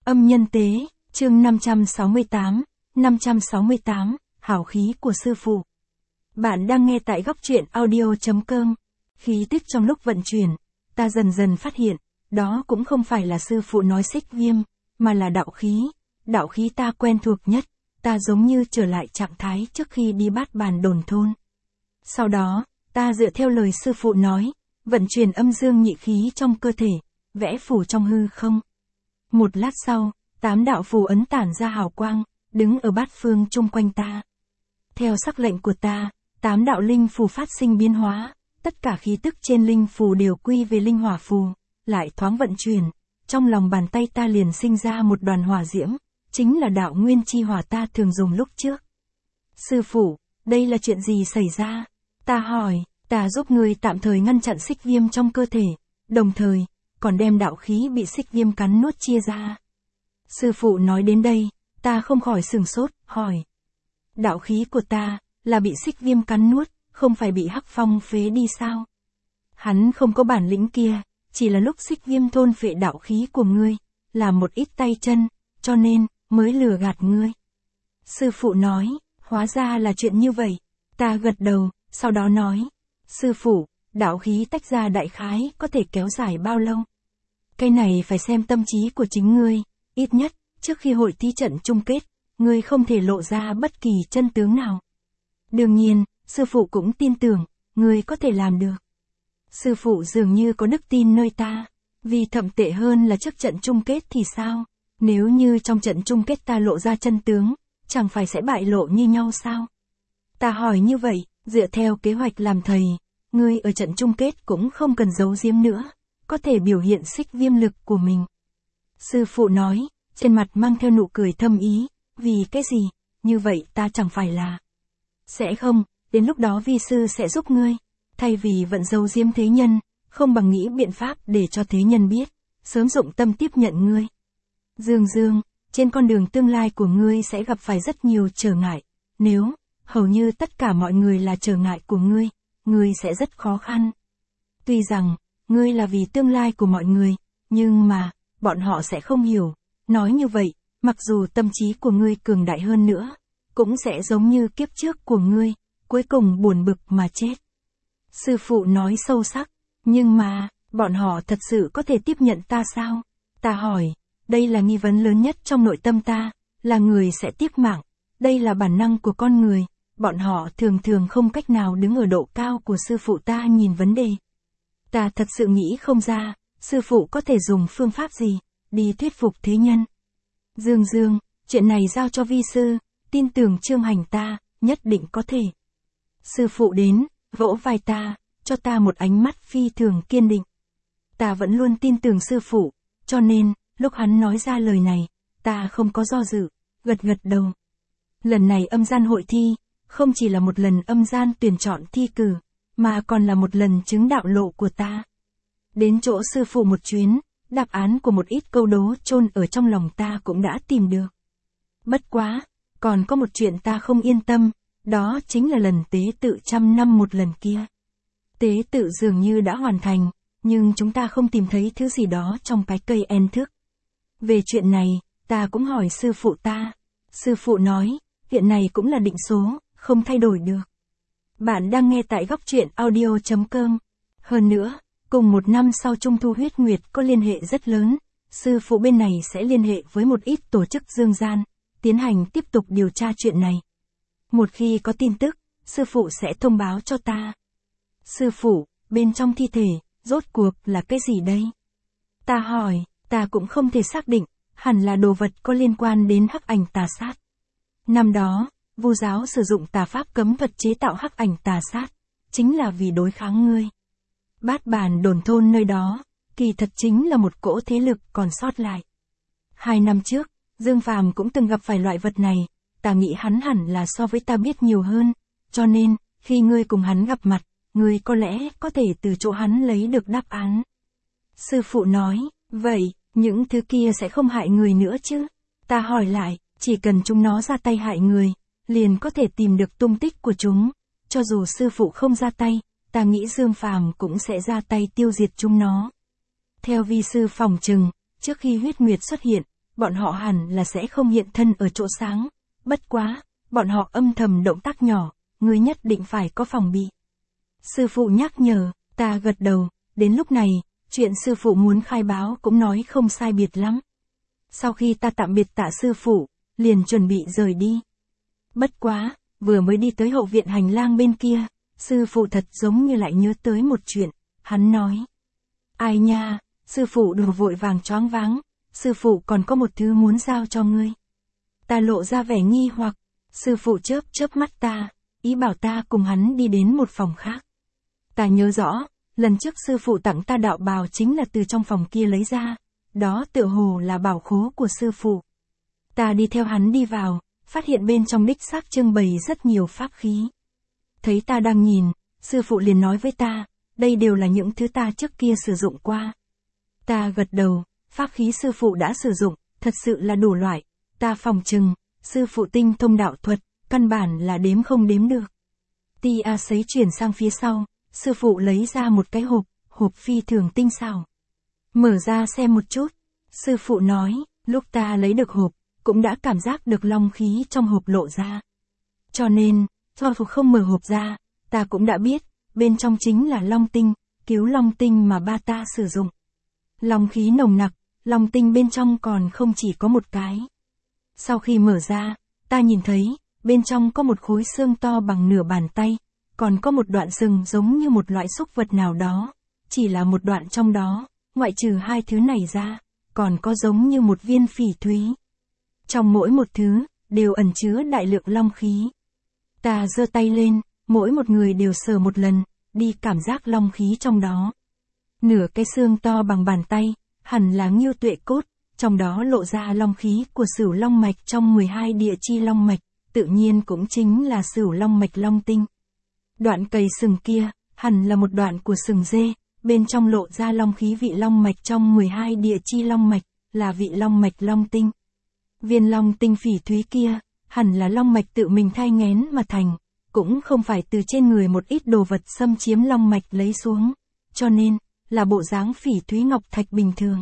Âm nhân tế, chương 568, hào khí của sư phụ. Bạn đang nghe tại góc truyện audio.com. Khí tức trong lúc vận chuyển, ta dần dần phát hiện, đó cũng không phải là sư phụ nói xích viêm, mà là đạo khí. Đạo khí ta quen thuộc nhất, ta giống như trở lại trạng thái trước khi đi Bát Bàn Đồn Thôn. Sau đó, ta dựa theo lời sư phụ nói, vận chuyển âm dương nhị khí trong cơ thể, vẽ phù trong hư không. Một lát sau, 8 đạo phù ấn tản ra hào quang, đứng ở bát phương chung quanh ta. Theo sắc lệnh của ta, 8 đạo linh phù phát sinh biến hóa, tất cả khí tức trên linh phù đều quy về linh hỏa phù, lại thoáng vận chuyển, trong lòng bàn tay ta liền sinh ra một đoàn hỏa diễm, chính là đạo nguyên chi hỏa ta thường dùng lúc trước. Sư phụ, đây là chuyện gì xảy ra? Ta hỏi, ta giúp ngươi tạm thời ngăn chặn xích viêm trong cơ thể, đồng thời, còn đem đạo khí bị xích viêm cắn nuốt chia ra. Sư phụ nói đến đây, ta không khỏi sửng sốt, hỏi. Đạo khí của ta, là bị xích viêm cắn nuốt, không phải bị Hắc Phong phế đi sao? Hắn không có bản lĩnh kia, chỉ là lúc xích viêm thôn phệ đạo khí của ngươi, làm một ít tay chân, cho nên, mới lừa gạt ngươi. Sư phụ nói, hóa ra là chuyện như vậy. Ta gật đầu, sau đó nói. Sư phụ, đạo khí tách ra đại khái có thể kéo dài bao lâu? Cái này phải xem tâm trí của chính ngươi, ít nhất, trước khi hội thi trận chung kết, ngươi không thể lộ ra bất kỳ chân tướng nào. Đương nhiên, sư phụ cũng tin tưởng, ngươi có thể làm được. Sư phụ dường như có đức tin nơi ta, vì thậm tệ hơn là trước trận chung kết thì sao? Nếu như trong trận chung kết ta lộ ra chân tướng, chẳng phải sẽ bại lộ như nhau sao? Ta hỏi như vậy, dựa theo kế hoạch làm thầy, ngươi ở trận chung kết cũng không cần giấu giếm nữa, có thể biểu hiện xích viêm lực của mình. Sư phụ nói, trên mặt mang theo nụ cười thâm ý, vì cái gì, như vậy ta chẳng phải là. Sẽ không, đến lúc đó vi sư sẽ giúp ngươi, thay vì vẫn giấu giếm thế nhân, không bằng nghĩ biện pháp để cho thế nhân biết, sớm dụng tâm tiếp nhận ngươi. Dương, trên con đường tương lai của ngươi sẽ gặp phải rất nhiều trở ngại, nếu, hầu như tất cả mọi người là trở ngại của ngươi sẽ rất khó khăn. Tuy rằng, ngươi là vì tương lai của mọi người, nhưng mà, bọn họ sẽ không hiểu. Nói như vậy, mặc dù tâm trí của ngươi cường đại hơn nữa, cũng sẽ giống như kiếp trước của ngươi, cuối cùng buồn bực mà chết. Sư phụ nói sâu sắc, nhưng mà, bọn họ thật sự có thể tiếp nhận ta sao? Ta hỏi, đây là nghi vấn lớn nhất trong nội tâm ta, là người sẽ tiếc mạng, đây là bản năng của con người, bọn họ thường không cách nào đứng ở độ cao của sư phụ ta nhìn vấn đề. Ta thật sự nghĩ không ra, sư phụ có thể dùng phương pháp gì, đi thuyết phục thế nhân. Dương, chuyện này giao cho vi sư, tin tưởng Trương Hành ta, nhất định có thể. Sư phụ đến, vỗ vai ta, cho ta một ánh mắt phi thường kiên định. Ta vẫn luôn tin tưởng sư phụ, cho nên, lúc hắn nói ra lời này, ta không có do dự, gật đầu. Lần này âm gian hội thi, không chỉ là một lần âm gian tuyển chọn thi cử, mà còn là một lần chứng đạo lộ của ta. Đến chỗ sư phụ một chuyến, đáp án của một ít câu đố chôn ở trong lòng ta cũng đã tìm được. Bất quá, còn có một chuyện ta không yên tâm, đó chính là lần tế tự 100 năm một lần kia. Tế tự dường như đã hoàn thành, nhưng chúng ta không tìm thấy thứ gì đó trong cái cây en thước. Về chuyện này, ta cũng hỏi sư phụ ta. Sư phụ nói, hiện này cũng là định số, không thay đổi được. Bạn đang nghe tại góc truyện audio.com. Hơn nữa, cùng một năm sau Trung Thu huyết nguyệt có liên hệ rất lớn, sư phụ bên này sẽ liên hệ với một ít tổ chức dương gian, tiến hành tiếp tục điều tra chuyện này. Một khi có tin tức, sư phụ sẽ thông báo cho ta. Sư phụ, bên trong thi thể, rốt cuộc là cái gì đây? Ta hỏi, ta cũng không thể xác định, hẳn là đồ vật có liên quan đến hắc ảnh tà sát. Năm đó, Vu giáo sử dụng tà pháp cấm thuật chế tạo hắc ảnh tà sát, chính là vì đối kháng ngươi. Bát Bàn Đồn Thôn nơi đó, kỳ thật chính là một cỗ thế lực còn sót lại. 2 năm trước, Dương Phàm cũng từng gặp phải loại vật này, ta nghĩ hắn hẳn là so với ta biết nhiều hơn, cho nên, khi ngươi cùng hắn gặp mặt, ngươi có lẽ có thể từ chỗ hắn lấy được đáp án. Sư phụ nói, vậy, những thứ kia sẽ không hại người nữa chứ? Ta hỏi lại, chỉ cần chúng nó ra tay hại người, liền có thể tìm được tung tích của chúng, cho dù sư phụ không ra tay, ta nghĩ Dương Phàm cũng sẽ ra tay tiêu diệt chúng nó. Theo vi sư phỏng chừng, trước khi huyết nguyệt xuất hiện, bọn họ hẳn là sẽ không hiện thân ở chỗ sáng. Bất quá, bọn họ âm thầm động tác nhỏ, ngươi nhất định phải có phòng bị. Sư phụ nhắc nhở, ta gật đầu, đến lúc này, chuyện sư phụ muốn khai báo cũng nói không sai biệt lắm. Sau khi ta tạm biệt tạ sư phụ, liền chuẩn bị rời đi. Bất quá, vừa mới đi tới hậu viện hành lang bên kia, sư phụ thật giống như lại nhớ tới một chuyện, hắn nói. Ai nha, sư phụ đùa vội vàng choáng váng, sư phụ còn có một thứ muốn giao cho ngươi. Ta lộ ra vẻ nghi hoặc, sư phụ chớp chớp mắt ta, ý bảo ta cùng hắn đi đến một phòng khác. Ta nhớ rõ, lần trước sư phụ tặng ta đạo bào chính là từ trong phòng kia lấy ra, đó tựa hồ là bảo khố của sư phụ. Ta đi theo hắn đi vào, phát hiện bên trong đích xác trưng bày rất nhiều pháp khí. Thấy ta đang nhìn, sư phụ liền nói với ta, đây đều là những thứ ta trước kia sử dụng qua. Ta gật đầu, pháp khí sư phụ đã sử dụng, thật sự là đủ loại, ta phòng chừng, sư phụ tinh thông đạo thuật, căn bản là đếm không đếm được. Tia sấy chuyển sang phía sau, sư phụ lấy ra một cái hộp phi thường tinh xảo. Mở ra xem một chút, sư phụ nói, lúc ta lấy được hộp, cũng đã cảm giác được long khí trong hộp lộ ra. Cho nên, cho dù không mở hộp ra, ta cũng đã biết, bên trong chính là long tinh, cứu long tinh mà ba ta sử dụng. Long khí nồng nặc, long tinh bên trong còn không chỉ có một cái. Sau khi mở ra, ta nhìn thấy, bên trong có một khối xương to bằng nửa bàn tay, còn có một đoạn sừng giống như một loại súc vật nào đó, chỉ là một đoạn trong đó, ngoại trừ hai thứ này ra, còn có giống như một viên phỉ thúy. Trong mỗi một thứ, đều ẩn chứa đại lượng long khí. Ta giơ tay lên, mỗi một người đều sờ một lần, đi cảm giác long khí trong đó. Nửa cái xương to bằng bàn tay, hẳn là Ngưu Tuệ cốt, trong đó lộ ra long khí của Sửu Long mạch trong 12 địa chi long mạch, tự nhiên cũng chính là Sửu Long mạch long tinh. Đoạn cầy sừng kia, hẳn là một đoạn của sừng dê, bên trong lộ ra long khí vị long mạch trong 12 địa chi long mạch, là vị long mạch long tinh. Viên long tinh phỉ thúy kia, hẳn là long mạch tự mình thai nghén mà thành, cũng không phải từ trên người một ít đồ vật xâm chiếm long mạch lấy xuống, cho nên, là bộ dáng phỉ thúy ngọc thạch bình thường.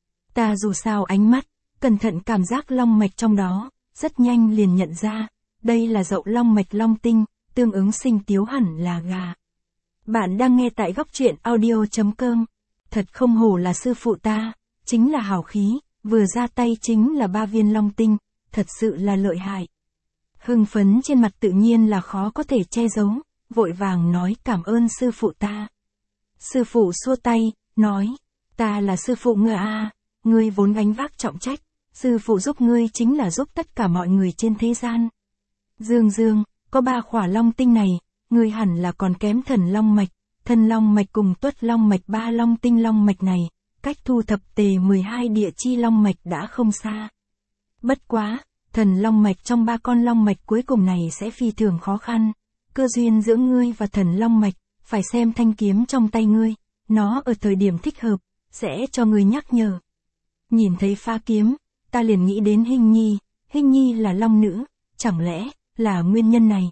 Ta dù sao ánh mắt, cẩn thận cảm giác long mạch trong đó, rất nhanh liền nhận ra, đây là dậu long mạch long tinh, tương ứng sinh tiếu hẳn là gà. Bạn đang nghe tại góc truyện audio.com. Thật không hổ là sư phụ ta, chính là hảo khí, vừa ra tay chính là 3 viên long tinh, thật sự là lợi hại. Hưng phấn trên mặt tự nhiên là khó có thể che giấu, vội vàng nói cảm ơn sư phụ ta. Sư phụ xua tay, nói, ta là sư phụ ngươi à, ngươi vốn gánh vác trọng trách, sư phụ giúp ngươi chính là giúp tất cả mọi người trên thế gian. Dương, có 3 khỏa long tinh này, ngươi hẳn là còn kém thần long mạch cùng tuất long mạch 3 long tinh long mạch này, cách thu thập tề 12 địa chi long mạch đã không xa. Bất quá, thần long mạch trong 3 con long mạch cuối cùng này sẽ phi thường khó khăn, cơ duyên giữa ngươi và thần long mạch, phải xem thanh kiếm trong tay ngươi, nó ở thời điểm thích hợp, sẽ cho ngươi nhắc nhở. Nhìn thấy pha kiếm, ta liền nghĩ đến Hinh Nhi là long nữ, chẳng lẽ là nguyên nhân này?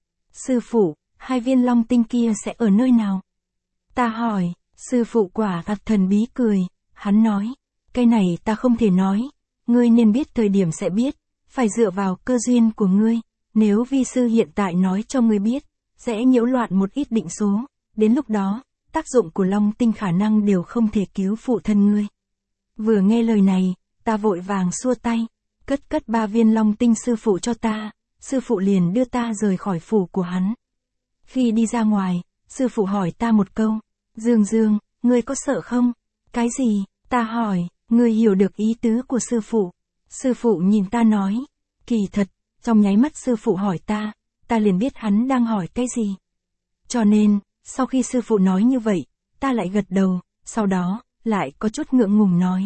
Sư phụ, 2 viên long tinh kia sẽ ở nơi nào? Ta hỏi, sư phụ quả thật thần bí cười, hắn nói, cái này ta không thể nói, ngươi nên biết thời điểm sẽ biết, phải dựa vào cơ duyên của ngươi, nếu vi sư hiện tại nói cho ngươi biết, sẽ nhiễu loạn một ít định số, đến lúc đó, tác dụng của long tinh khả năng đều không thể cứu phụ thân ngươi. Vừa nghe lời này, ta vội vàng xua tay, cất 3 viên long tinh sư phụ cho ta, sư phụ liền đưa ta rời khỏi phủ của hắn. Khi đi ra ngoài, sư phụ hỏi ta một câu, Dương, ngươi có sợ không? Cái gì? Ta hỏi, ngươi hiểu được ý tứ của sư phụ. Sư phụ nhìn ta nói, kỳ thật, trong nháy mắt sư phụ hỏi ta liền biết hắn đang hỏi cái gì. Cho nên, sau khi sư phụ nói như vậy, ta lại gật đầu, sau đó, lại có chút ngượng ngùng nói.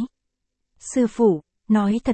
Sư phụ, nói thật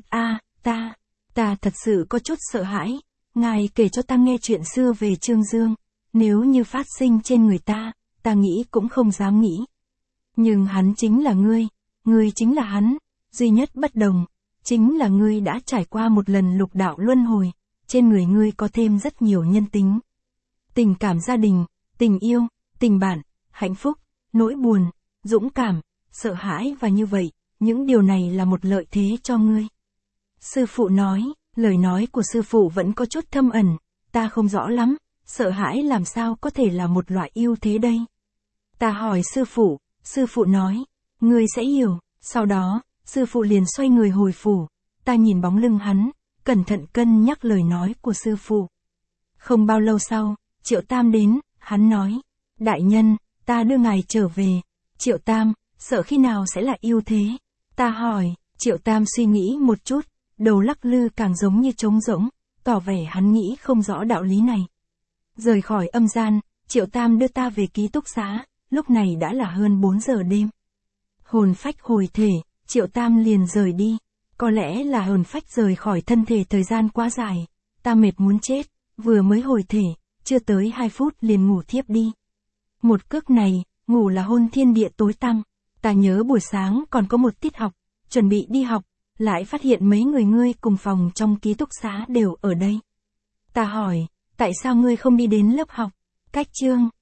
ta thật sự có chút sợ hãi, ngài kể cho ta nghe chuyện xưa về Trương Dương, nếu như phát sinh trên người ta nghĩ cũng không dám nghĩ. Nhưng hắn chính là ngươi chính là hắn, duy nhất bất đồng, chính là ngươi đã trải qua một lần lục đạo luân hồi, trên người ngươi có thêm rất nhiều nhân tính. Tình cảm gia đình, tình yêu, tình bạn, hạnh phúc, nỗi buồn, dũng cảm, sợ hãi và như vậy, những điều này là một lợi thế cho ngươi. Sư phụ nói, lời nói của sư phụ vẫn có chút thâm ẩn, ta không rõ lắm, sợ hãi làm sao có thể là một loại ưu thế đây. Ta hỏi sư phụ nói, ngươi sẽ hiểu, sau đó, sư phụ liền xoay người hồi phủ, ta nhìn bóng lưng hắn, cẩn thận cân nhắc lời nói của sư phụ. Không bao lâu sau, Triệu Tam đến, hắn nói, đại nhân, ta đưa ngài trở về. Triệu Tam, sợ khi nào sẽ là ưu thế? Ta hỏi, Triệu Tam suy nghĩ một chút, đầu lắc lư càng giống như trống rỗng, tỏ vẻ hắn nghĩ không rõ đạo lý này. Rời khỏi âm gian, Triệu Tam đưa ta về ký túc xá, lúc này đã là hơn 4 giờ đêm. Hồn phách hồi thể, Triệu Tam liền rời đi. Có lẽ là hồn phách rời khỏi thân thể thời gian quá dài, ta mệt muốn chết, vừa mới hồi thể, chưa tới 2 phút liền ngủ thiếp đi. Một cước này, ngủ là hôn thiên địa tối tăm. Ta nhớ buổi sáng còn có một tiết học, chuẩn bị đi học, lại phát hiện mấy người ngươi cùng phòng trong ký túc xá đều ở đây. Ta hỏi, tại sao ngươi không đi đến lớp học? Cách chương